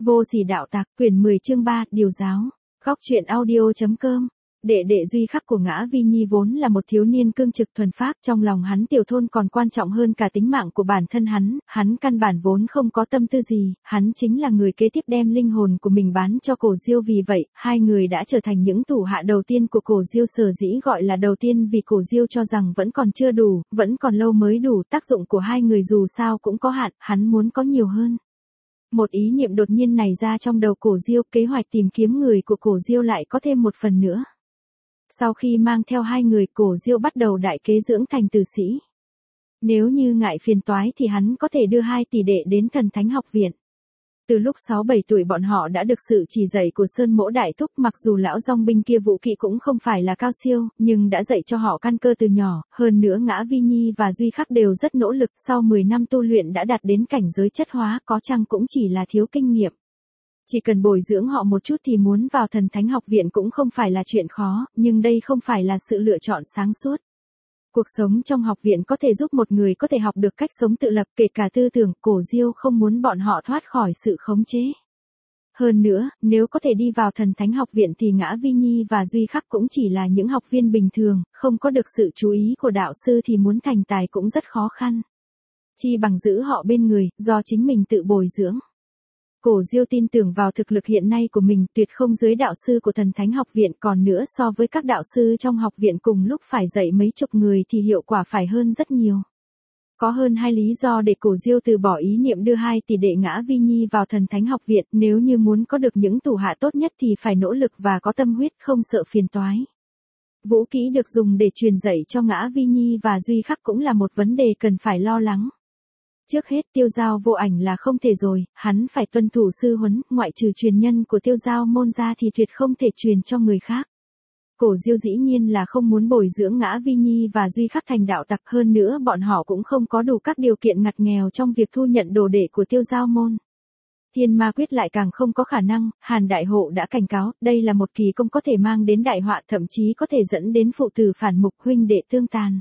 Vô sỉ đạo tặc, quyển 10 chương 3, điều giáo. Góc truyện audio.com. Đệ đệ duy khắc của Ngã Vi Nhi vốn là một thiếu niên cương trực thuần phác, trong lòng hắn tiểu thôn còn quan trọng hơn cả tính mạng của bản thân hắn căn bản vốn không có tâm tư gì, hắn chính là người kế tiếp đem linh hồn của mình bán cho Cổ Diêu, vì vậy, hai người đã trở thành những thủ hạ đầu tiên của Cổ Diêu. Sở dĩ gọi là đầu tiên vì Cổ Diêu cho rằng vẫn còn chưa đủ, vẫn còn lâu mới đủ, tác dụng của hai người dù sao cũng có hạn, hắn muốn có nhiều hơn. Một ý niệm đột nhiên nảy ra trong đầu Cổ Diêu, kế hoạch tìm kiếm người của Cổ Diêu lại có thêm một phần nữa. Sau khi mang theo hai người, Cổ Diêu bắt đầu đại kế dưỡng thành tử sĩ. Nếu như ngại phiền toái thì hắn có thể đưa hai tỷ đệ đến Thần Thánh Học Viện. Từ lúc 6-7 tuổi bọn họ đã được sự chỉ dạy của Sơn Mỗ Đại Thúc, mặc dù lão dòng binh kia vũ kỹ cũng không phải là cao siêu, nhưng đã dạy cho họ căn cơ từ nhỏ, hơn nữa Ngã Vi Nhi và Duy Khắc đều rất nỗ lực, sau 10 năm tu luyện đã đạt đến cảnh giới chất hóa, có chăng cũng chỉ là thiếu kinh nghiệm. Chỉ cần bồi dưỡng họ một chút thì muốn vào Thần Thánh Học Viện cũng không phải là chuyện khó, nhưng đây không phải là sự lựa chọn sáng suốt. Cuộc sống trong học viện có thể giúp một người có thể học được cách sống tự lập, kể cả tư tưởng. Cổ Diêu không muốn bọn họ thoát khỏi sự khống chế. Hơn nữa, nếu có thể đi vào Thần Thánh Học Viện thì Ngã Vi Nhi và Duy Khắc cũng chỉ là những học viên bình thường, không có được sự chú ý của đạo sư thì muốn thành tài cũng rất khó khăn. Chi bằng giữ họ bên người, do chính mình tự bồi dưỡng. Cổ Diêu tin tưởng vào thực lực hiện nay của mình, tuyệt không dưới đạo sư của Thần Thánh Học Viện, còn nữa so với các đạo sư trong học viện cùng lúc phải dạy mấy chục người thì hiệu quả phải hơn rất nhiều. Có hơn 2 lý do để Cổ Diêu từ bỏ ý niệm đưa hai tỷ đệ Ngã Vi Nhi vào Thần Thánh Học Viện, nếu như muốn có được những thủ hạ tốt nhất thì phải nỗ lực và có tâm huyết, không sợ phiền toái. Vũ kỹ được dùng để truyền dạy cho Ngã Vi Nhi và Duy Khắc cũng là một vấn đề cần phải lo lắng. Trước hết Tiêu Giao Vô Ảnh là không thể rồi, hắn phải tuân thủ sư huấn, ngoại trừ truyền nhân của Tiêu Giao môn ra thì tuyệt không thể truyền cho người khác. Cổ Diêu dĩ nhiên là không muốn bồi dưỡng Ngã Vi Nhi và Duy Khắc thành đạo tặc, hơn nữa bọn họ cũng không có đủ các điều kiện ngặt nghèo trong việc thu nhận đồ đệ của Tiêu Giao môn. Thiên Ma Quyết lại càng không có khả năng, Hàn Đại Hộ đã cảnh cáo, đây là một kỳ công có thể mang đến đại họa, thậm chí có thể dẫn đến phụ tử phản mục, huynh đệ tương tàn.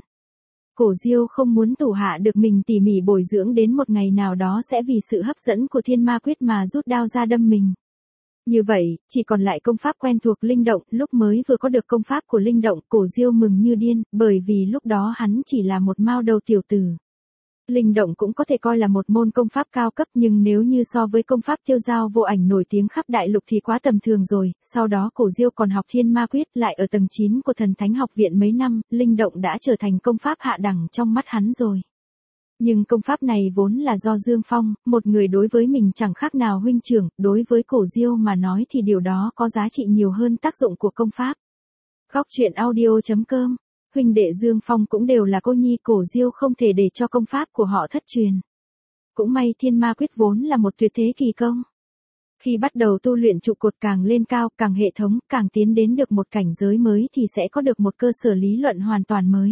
Cổ Diêu không muốn thủ hạ được mình tỉ mỉ bồi dưỡng đến một ngày nào đó sẽ vì sự hấp dẫn của Thiên Ma Quyết mà rút đao ra đâm mình. Như vậy, chỉ còn lại công pháp quen thuộc Linh Động, lúc mới vừa có được công pháp của Linh Động, Cổ Diêu mừng như điên, bởi vì lúc đó hắn chỉ là một mao đầu tiểu tử. Linh Động cũng có thể coi là một môn công pháp cao cấp, nhưng nếu như so với công pháp Tiêu Giao Vô Ảnh nổi tiếng khắp đại lục thì quá tầm thường rồi. Sau đó Cổ Diêu còn học Thiên Ma Quyết, lại ở tầng 9 của Thần Thánh Học Viện mấy năm, Linh Động đã trở thành công pháp hạ đẳng trong mắt hắn rồi. Nhưng công pháp này vốn là do Dương Phong, một người đối với mình chẳng khác nào huynh trưởng, đối với Cổ Diêu mà nói thì điều đó có giá trị nhiều hơn tác dụng của công pháp. Góc truyện audio.com. Huynh đệ Dương Phong cũng đều là cô nhi, Cổ Diêu không thể để cho công pháp của họ thất truyền. Cũng may Thiên Ma Quyết vốn là một tuyệt thế kỳ công. Khi bắt đầu tu luyện trụ cột càng lên cao, càng hệ thống, càng tiến đến được một cảnh giới mới thì sẽ có được một cơ sở lý luận hoàn toàn mới.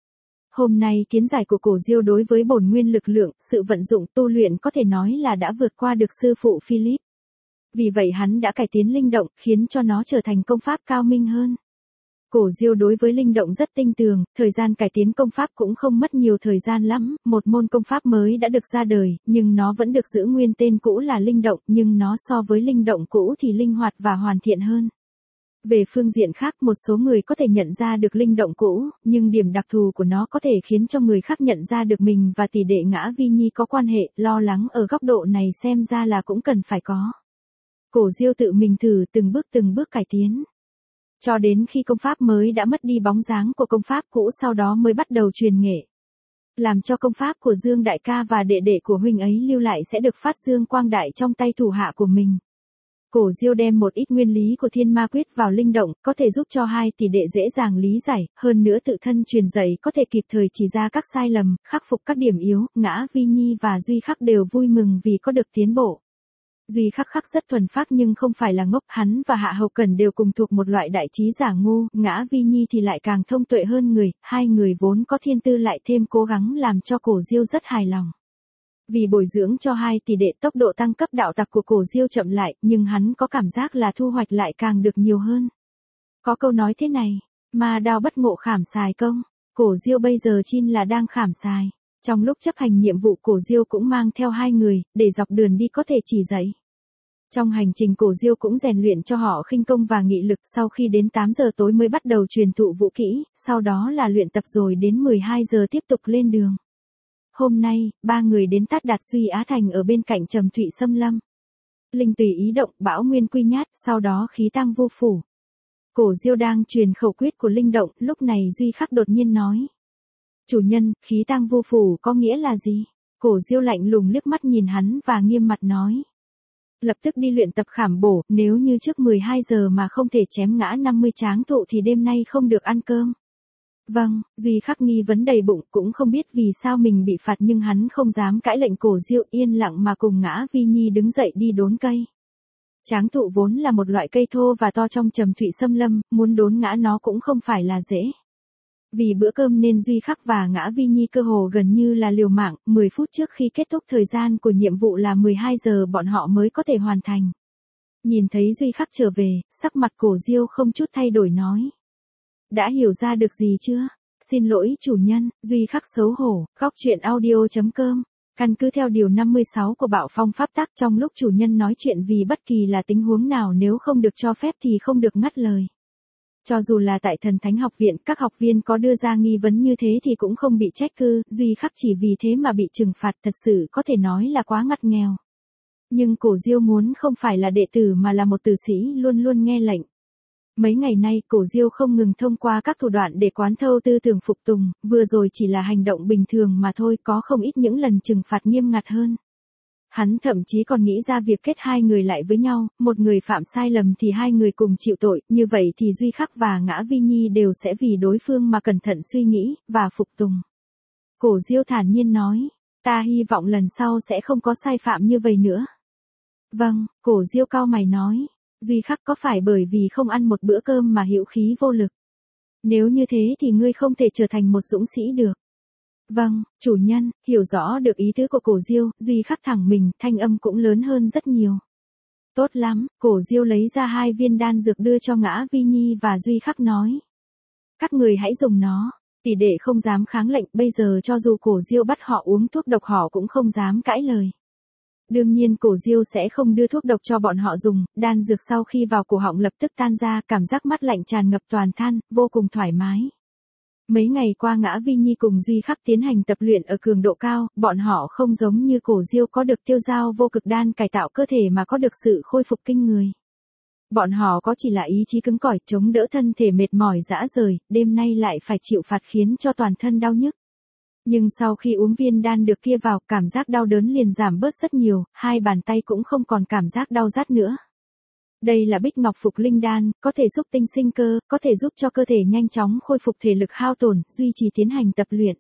Hôm nay kiến giải của Cổ Diêu đối với bổn nguyên lực lượng, sự vận dụng tu luyện có thể nói là đã vượt qua được sư phụ Philip. Vì vậy hắn đã cải tiến Linh Động, khiến cho nó trở thành công pháp cao minh hơn. Cổ Diêu đối với Linh Động rất tinh tường, thời gian cải tiến công pháp cũng không mất nhiều thời gian lắm, một môn công pháp mới đã được ra đời, nhưng nó vẫn được giữ nguyên tên cũ là Linh Động, nhưng nó so với Linh Động cũ thì linh hoạt và hoàn thiện hơn. Về phương diện khác, một số người có thể nhận ra được Linh Động cũ, nhưng điểm đặc thù của nó có thể khiến cho người khác nhận ra được mình và tỷ đệ Ngã Vi Nhi có quan hệ, lo lắng ở góc độ này xem ra là cũng cần phải có. Cổ Diêu tự mình thử từng bước cải tiến. Cho đến khi công pháp mới đã mất đi bóng dáng của công pháp cũ, sau đó mới bắt đầu truyền nghệ. Làm cho công pháp của Dương đại ca và đệ đệ của huynh ấy lưu lại sẽ được phát dương quang đại trong tay thủ hạ của mình. Cổ Diêu đem một ít nguyên lý của Thiên Ma Quyết vào Linh Động, có thể giúp cho hai tỷ đệ dễ dàng lý giải, hơn nữa tự thân truyền dạy có thể kịp thời chỉ ra các sai lầm, khắc phục các điểm yếu. Ngã Vi Nhi và Duy Khắc đều vui mừng vì có được tiến bộ. Duy Khắc rất thuần phác nhưng không phải là ngốc, hắn và Hạ Hầu Cẩn đều cùng thuộc một loại đại trí giả ngu, Ngã Vi Nhi thì lại càng thông tuệ hơn người, hai người vốn có thiên tư lại thêm cố gắng làm cho Cổ Diêu rất hài lòng. Vì bồi dưỡng cho hai tỷ đệ, tốc độ tăng cấp đạo tặc của Cổ Diêu chậm lại, nhưng hắn có cảm giác là thu hoạch lại càng được nhiều hơn. Có câu nói thế này, ma đao bất ngộ khảm xài công, Cổ Diêu bây giờ chin là đang khảm xài. Trong lúc chấp hành nhiệm vụ, Cổ Diêu cũng mang theo hai người, để dọc đường đi có thể chỉ dạy. Trong hành trình Cổ Diêu cũng rèn luyện cho họ khinh công và nghị lực, sau khi đến 8 giờ tối mới bắt đầu truyền thụ vũ kỹ, sau đó là luyện tập rồi đến 12 giờ tiếp tục lên đường. Hôm nay, ba người đến Tát Đạt Duy Á Thành ở bên cạnh Trầm Thụy Xâm Lâm. Linh tùy ý động, bão nguyên quy nhát, sau đó khí tăng vô phủ. Cổ Diêu đang truyền khẩu quyết của linh động, lúc này Duy Khắc đột nhiên nói. Chủ nhân, khí tăng vô phủ có nghĩa là gì? Cổ Diêu lạnh lùng liếc mắt nhìn hắn và nghiêm mặt nói. Lập tức đi luyện tập khảm bổ, nếu như trước 12 giờ mà không thể chém ngã 50 tráng thụ thì đêm nay không được ăn cơm. Vâng, Duy Khắc nghi vấn đầy bụng, cũng không biết vì sao mình bị phạt nhưng hắn không dám cãi lệnh Cổ Diêu, yên lặng mà cùng Ngã Vi Nhi đứng dậy đi đốn cây. Tráng thụ vốn là một loại cây thô và to trong Trầm Thụy Xâm Lâm, muốn đốn ngã nó cũng không phải là dễ. Vì bữa cơm nên Duy Khắc và Ngã Vi Nhi cơ hồ gần như là liều mạng, 10 phút trước khi kết thúc thời gian của nhiệm vụ là 12 giờ bọn họ mới có thể hoàn thành. Nhìn thấy Duy Khắc trở về, sắc mặt Cổ Diêu không chút thay đổi nói. Đã hiểu ra được gì chưa? Xin lỗi chủ nhân, Duy Khắc xấu hổ, góc truyện audio.com. Căn cứ theo điều 56 của Bạo Phong Pháp Tắc, trong lúc chủ nhân nói chuyện vì bất kỳ là tình huống nào nếu không được cho phép thì không được ngắt lời. Cho dù là tại Thần Thánh Học Viện, các học viên có đưa ra nghi vấn như thế thì cũng không bị trách cứ, Duy Khắc chỉ vì thế mà bị trừng phạt, thật sự có thể nói là quá ngặt nghèo. Nhưng Cổ Diêu muốn không phải là đệ tử mà là một tử sĩ luôn luôn nghe lệnh. Mấy ngày nay Cổ Diêu không ngừng thông qua các thủ đoạn để quán thâu tư tưởng phục tùng, vừa rồi chỉ là hành động bình thường mà thôi, có không ít những lần trừng phạt nghiêm ngặt hơn. Hắn thậm chí còn nghĩ ra việc kết hai người lại với nhau, một người phạm sai lầm thì hai người cùng chịu tội, như vậy thì Duy Khắc và Ngã Vi Nhi đều sẽ vì đối phương mà cẩn thận suy nghĩ, và phục tùng. Cổ Diêu thản nhiên nói, ta hy vọng lần sau sẽ không có sai phạm như vậy nữa. Vâng, Cổ Diêu cau mày nói. Duy Khắc, có phải bởi vì không ăn một bữa cơm mà hữu khí vô lực? Nếu như thế thì ngươi không thể trở thành một dũng sĩ được. Vâng, chủ nhân, hiểu rõ được ý tứ của Cổ Diêu, Duy Khắc thẳng mình, thanh âm cũng lớn hơn rất nhiều. Tốt lắm, Cổ Diêu lấy ra 2 viên đan dược đưa cho Ngã Vi Nhi và Duy Khắc nói. Các người hãy dùng nó, tỷ đệ không dám kháng lệnh, bây giờ cho dù Cổ Diêu bắt họ uống thuốc độc họ cũng không dám cãi lời. Đương nhiên Cổ Diêu sẽ không đưa thuốc độc cho bọn họ dùng, đan dược sau khi vào cổ họng lập tức tan ra, cảm giác mát lạnh tràn ngập toàn thân, vô cùng thoải mái. Mấy ngày qua Ngã Vi Nhi cùng Duy Khắc tiến hành tập luyện ở cường độ cao, bọn họ không giống như Cổ Diêu có được tiêu dao vô cực đan cải tạo cơ thể mà có được sự khôi phục kinh người. Bọn họ có chỉ là ý chí cứng cỏi chống đỡ thân thể mệt mỏi rã rời, đêm nay lại phải chịu phạt khiến cho toàn thân đau nhức. Nhưng sau khi uống viên đan được kia vào, cảm giác đau đớn liền giảm bớt rất nhiều, 2 bàn tay cũng không còn cảm giác đau rát nữa. Đây là Bích Ngọc Phục Linh Đan, có thể giúp tinh sinh cơ, có thể giúp cho cơ thể nhanh chóng khôi phục thể lực hao tổn, duy trì tiến hành tập luyện.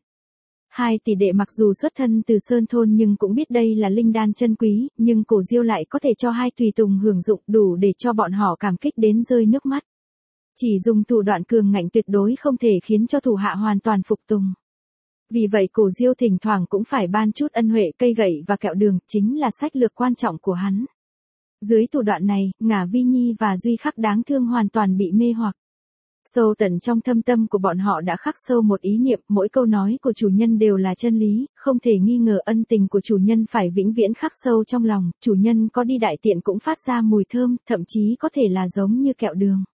2 tỷ đệ mặc dù xuất thân từ Sơn Thôn nhưng cũng biết đây là linh đan chân quý, nhưng Cổ Diêu lại có thể cho 2 tùy tùng hưởng dụng đủ để cho bọn họ cảm kích đến rơi nước mắt. Chỉ dùng thủ đoạn cường ngạnh tuyệt đối không thể khiến cho thủ hạ hoàn toàn phục tùng. Vì vậy Cổ Diêu thỉnh thoảng cũng phải ban chút ân huệ, cây gậy và kẹo đường, chính là sách lược quan trọng của hắn. Dưới thủ đoạn này, Ngã Vi Nhi và Duy Khắc đáng thương hoàn toàn bị mê hoặc. Sâu tận trong thâm tâm của bọn họ đã khắc sâu một ý niệm, mỗi câu nói của chủ nhân đều là chân lý, không thể nghi ngờ, ân tình của chủ nhân phải vĩnh viễn khắc sâu trong lòng, chủ nhân có đi đại tiện cũng phát ra mùi thơm, thậm chí có thể là giống như kẹo đường.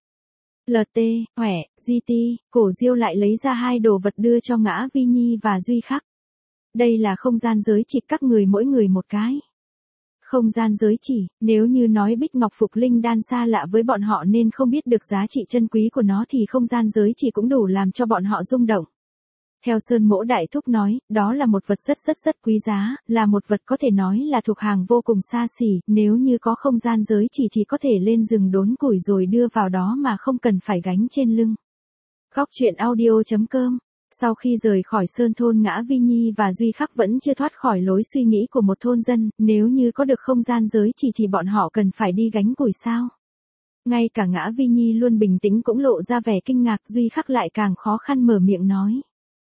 LT, Hỏe, GT, Cổ Diêu lại lấy ra 2 đồ vật đưa cho Ngã Vi Nhi và Duy Khắc. Đây là không gian giới chỉ, các người mỗi người một cái. Không gian giới chỉ, nếu như nói Bích Ngọc Phục Linh Đan xa lạ với bọn họ nên không biết được giá trị chân quý của nó thì không gian giới chỉ cũng đủ làm cho bọn họ rung động. Theo Sơn Mỗ Đại Thúc nói, đó là một vật rất quý giá, là một vật có thể nói là thuộc hàng vô cùng xa xỉ, nếu như có không gian giới chỉ thì có thể lên rừng đốn củi rồi đưa vào đó mà không cần phải gánh trên lưng. Góc truyện audio.com. Sau khi rời khỏi Sơn Thôn, Ngã Vi Nhi và Duy Khắc vẫn chưa thoát khỏi lối suy nghĩ của một thôn dân, nếu như có được không gian giới chỉ thì bọn họ cần phải đi gánh củi sao? Ngay cả Ngã Vi Nhi luôn bình tĩnh cũng lộ ra vẻ kinh ngạc, Duy Khắc lại càng khó khăn mở miệng nói.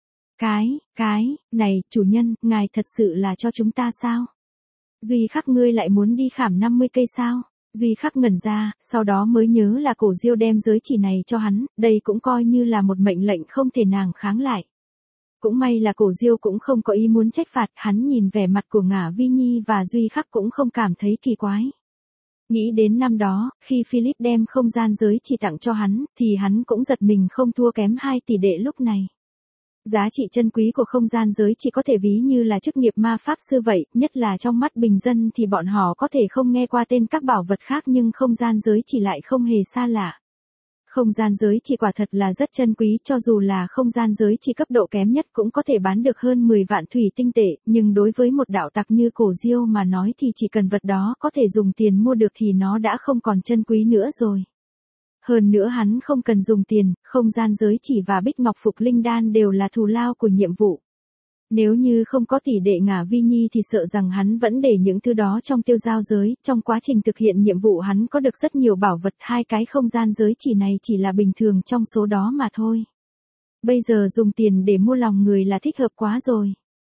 Này, chủ nhân, ngài thật sự là cho chúng ta sao? Duy Khắc, ngươi lại muốn đi khảm 50 cây sao? Duy Khắc ngẩn ra, sau đó mới nhớ là Cổ Diêu đem giới chỉ này cho hắn, đây cũng coi như là một mệnh lệnh không thể nàng kháng lại. Cũng may là Cổ Diêu cũng không có ý muốn trách phạt, hắn nhìn vẻ mặt của Ngã Vi Nhi và Duy Khắc cũng không cảm thấy kỳ quái. Nghĩ đến năm đó, khi Philip đem không gian giới chỉ tặng cho hắn, thì hắn cũng giật mình không thua kém 2 tỷ đệ lúc này. Giá trị chân quý của không gian giới chỉ có thể ví như là chức nghiệp ma pháp sư vậy, nhất là trong mắt bình dân thì bọn họ có thể không nghe qua tên các bảo vật khác nhưng không gian giới chỉ lại không hề xa lạ. Không gian giới chỉ quả thật là rất chân quý, cho dù là không gian giới chỉ cấp độ kém nhất cũng có thể bán được hơn 10 vạn thủy tinh tệ, nhưng đối với một đạo tặc như Cổ Diêu mà nói thì chỉ cần vật đó có thể dùng tiền mua được thì nó đã không còn chân quý nữa rồi. Hơn nữa hắn không cần dùng tiền, không gian giới chỉ và bích ngọc phục linh đan đều là thù lao của nhiệm vụ. Nếu như không có tỷ đệ Ngả Vi Nhi thì sợ rằng hắn vẫn để những thứ đó trong tiêu giao giới, trong quá trình thực hiện nhiệm vụ hắn có được rất nhiều bảo vật, 2 cái không gian giới chỉ này chỉ là bình thường trong số đó mà thôi. Bây giờ dùng tiền để mua lòng người là thích hợp quá rồi.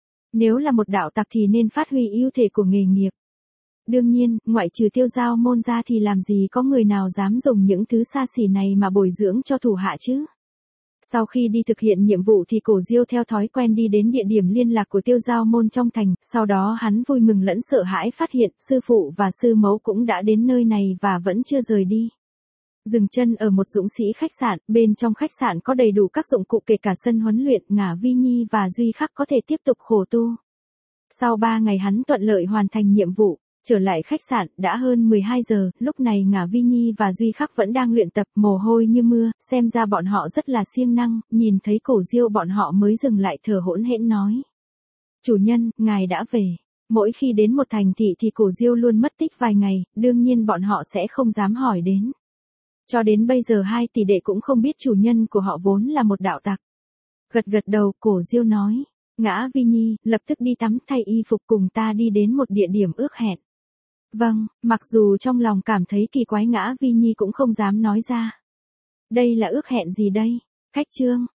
Nếu là một đạo tặc thì nên phát huy ưu thế của nghề nghiệp. Đương nhiên, ngoại trừ tiêu giao môn ra thì làm gì có người nào dám dùng những thứ xa xỉ này mà bồi dưỡng cho thủ hạ chứ. Sau khi đi thực hiện nhiệm vụ thì Cổ Diêu theo thói quen đi đến địa điểm liên lạc của tiêu giao môn trong thành, sau đó hắn vui mừng lẫn sợ hãi phát hiện sư phụ và sư mẫu cũng đã đến nơi này và vẫn chưa rời đi. Dừng chân ở một dũng sĩ khách sạn, bên trong khách sạn có đầy đủ các dụng cụ kể cả sân huấn luyện, Ngả Vi Nhi và Duy Khắc có thể tiếp tục khổ tu. Sau 3 ngày hắn thuận lợi hoàn thành nhiệm vụ. Trở lại khách sạn, đã hơn 12 giờ, lúc này Ngả Vi Nhi và Duy Khắc vẫn đang luyện tập, mồ hôi như mưa, xem ra bọn họ rất là siêng năng, nhìn thấy Cổ Diêu bọn họ mới dừng lại thở hỗn hển nói. Chủ nhân, ngài đã về. Mỗi khi đến một thành thị thì Cổ Diêu luôn mất tích vài ngày, đương nhiên bọn họ sẽ không dám hỏi đến. Cho đến bây giờ 2 tỷ đệ cũng không biết chủ nhân của họ vốn là một đạo tặc. Gật gật đầu, Cổ Diêu nói. Ngã Vi Nhi, lập tức đi tắm thay y phục cùng ta đi đến một địa điểm ước hẹn. Vâng, mặc dù trong lòng cảm thấy kỳ quái Ngã Vi Nhi cũng không dám nói ra. Đây là ước hẹn gì đây? Khách trương,